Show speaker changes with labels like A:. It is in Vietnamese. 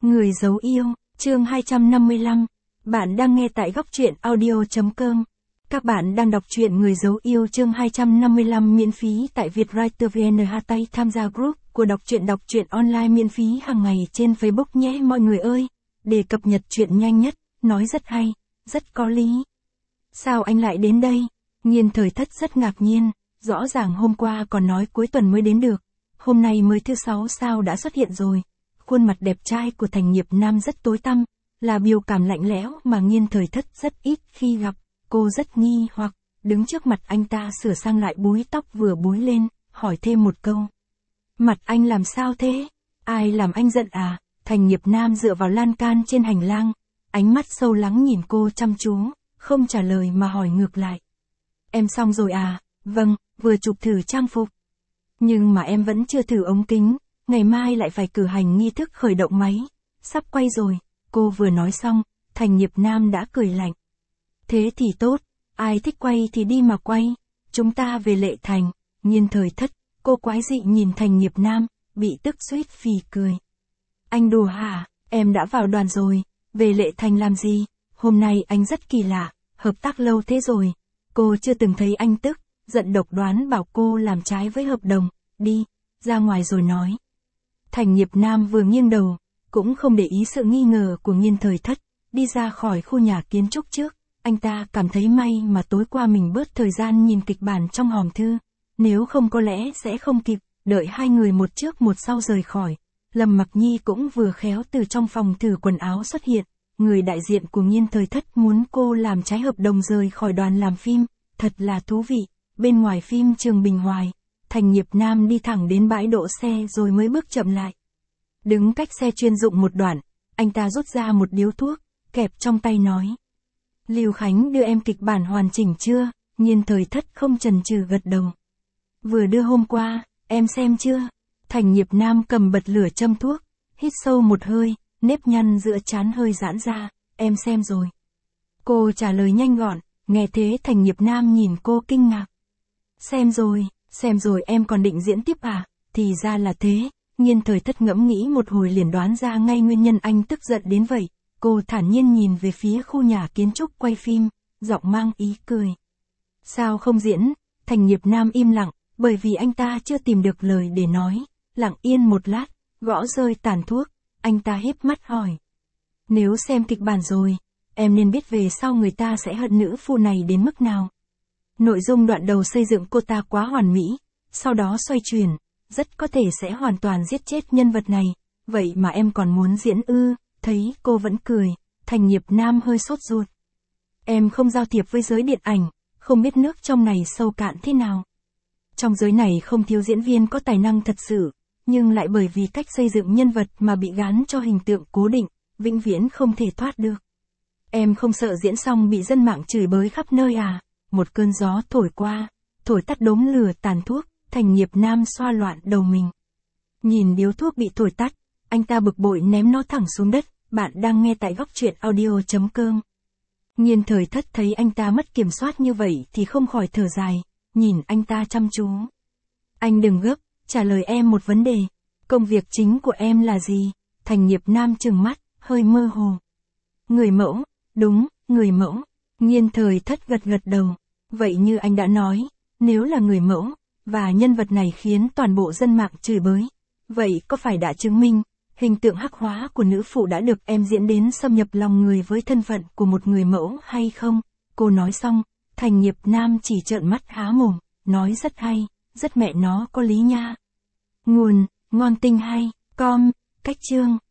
A: Người giấu yêu, chương 255. Bạn đang nghe tại góc truyện audio.com. Các bạn đang đọc truyện Người giấu yêu chương 255 miễn phí tại Vietwriter VN. Tay tham gia group của đọc truyện online miễn phí hàng ngày trên Facebook nhé mọi người ơi. Để cập nhật truyện nhanh nhất, nói rất hay, rất có lý. Sao anh lại đến đây? Nhiên Thời Thất rất ngạc nhiên, rõ ràng hôm qua còn nói cuối tuần mới đến được. Hôm nay mới thứ Sáu sao đã xuất hiện rồi. Khuôn mặt đẹp trai của Thành Nghiệp Nam rất tối tăm, là biểu cảm lạnh lẽo mà Nhiên Thời Thất rất ít khi gặp. Cô rất nghi hoặc, đứng trước mặt anh ta sửa sang lại búi tóc vừa búi lên, hỏi thêm một câu. Mặt anh làm sao thế? Ai làm anh giận à? Thành Nghiệp Nam dựa vào lan can trên hành lang, ánh mắt sâu lắng nhìn cô chăm chú, không trả lời mà hỏi ngược lại. Em xong rồi à? Vâng, vừa chụp thử trang phục. Nhưng mà em vẫn chưa thử ống kính, ngày mai lại phải cử hành nghi thức khởi động máy. Sắp quay rồi, cô vừa nói xong, Thành Nghiệp Nam đã cười lạnh. Thế thì tốt, ai thích quay thì đi mà quay, chúng ta về Lệ Thành. Nhiên Thời Thất, cô quái dị nhìn Thành Nghiệp Nam, bị tức suýt phì cười. Anh đùa hả, em đã vào đoàn rồi, về Lệ Thành làm gì? Hôm nay anh rất kỳ lạ, hợp tác lâu thế rồi. Cô chưa từng thấy anh tức, giận độc đoán bảo cô làm trái với hợp đồng, đi, ra ngoài rồi nói. Thành Nghiệp Nam vừa nghiêng đầu, cũng không để ý sự nghi ngờ của Nhiên Thời Thất, đi ra khỏi khu nhà kiến trúc trước. Anh ta cảm thấy may mà tối qua mình bớt thời gian nhìn kịch bản trong hòm thư, nếu không có lẽ sẽ không kịp, đợi hai người một trước một sau rời khỏi. Lâm Mặc Nhi cũng vừa khéo từ trong phòng thử quần áo xuất hiện, người đại diện của Nhiên Thời Thất muốn cô làm trái hợp đồng rời khỏi đoàn làm phim, thật là thú vị. Bên ngoài phim Trường Bình Hoài, Thành Nghiệp Nam đi thẳng đến bãi đỗ xe rồi mới bước chậm lại. Đứng cách xe chuyên dụng một đoạn, anh ta rút ra một điếu thuốc, kẹp trong tay nói. Lưu Khánh đưa em kịch bản hoàn chỉnh chưa? Nhiên Thời Thất không chần chừ gật đầu. Vừa đưa hôm qua, em xem chưa? Thành Nghiệp Nam cầm bật lửa châm thuốc, hít sâu một hơi, nếp nhăn giữa trán hơi giãn ra, em xem rồi. Cô trả lời nhanh gọn, nghe thế Thành Nghiệp Nam nhìn cô kinh ngạc. Xem rồi em còn định diễn tiếp à? Thì ra là thế. Nhiên Thời Thất ngẫm nghĩ một hồi liền đoán ra ngay nguyên nhân anh tức giận đến vậy. Cô thản nhiên nhìn về phía khu nhà kiến trúc quay phim, giọng mang ý cười. Sao không diễn? Thành Nghiệp Nam im lặng, bởi vì anh ta chưa tìm được lời để nói. Lặng yên một lát, gõ rơi tàn thuốc, anh ta híp mắt hỏi. Nếu xem kịch bản rồi, em nên biết về sau người ta sẽ hận nữ phu này đến mức nào. Nội dung đoạn đầu xây dựng cô ta quá hoàn mỹ, sau đó xoay chuyển, rất có thể sẽ hoàn toàn giết chết nhân vật này, vậy mà em còn muốn diễn ư? Thấy cô vẫn cười, Thành Nghiệp Nam hơi sốt ruột. Em không giao thiệp với giới điện ảnh, không biết nước trong này sâu cạn thế nào. Trong giới này không thiếu diễn viên có tài năng thật sự, nhưng lại bởi vì cách xây dựng nhân vật mà bị gán cho hình tượng cố định, vĩnh viễn không thể thoát được. Em không sợ diễn xong bị dân mạng chửi bới khắp nơi à? Một cơn gió thổi qua, thổi tắt đốm lửa tàn thuốc, Thành Nghiệp Nam xoa loạn đầu mình. Nhìn điếu thuốc bị thổi tắt, anh ta bực bội ném nó thẳng xuống đất. Bạn đang nghe tại góc truyện audio.com. Nhiên Thời Thất thấy anh ta mất kiểm soát như vậy thì không khỏi thở dài, nhìn anh ta chăm chú. Anh đừng gấp, trả lời em một vấn đề. Công việc chính của em là gì? Thành Nghiệp Nam trừng mắt, hơi mơ hồ. Người mẫu, đúng, người mẫu. Nhiên Thời Thất gật đầu. Vậy như anh đã nói, nếu là người mẫu, và nhân vật này khiến toàn bộ dân mạng chửi bới, vậy có phải đã chứng minh hình tượng hắc hóa của nữ phụ đã được em diễn đến xâm nhập lòng người với thân phận của một người mẫu hay không? Cô nói xong, Thành Nghiệp Nam chỉ trợn mắt há mồm, nói rất hay, rất mẹ nó có lý nha. Nguồn, Ngon Tinh Hay, com, cách chương.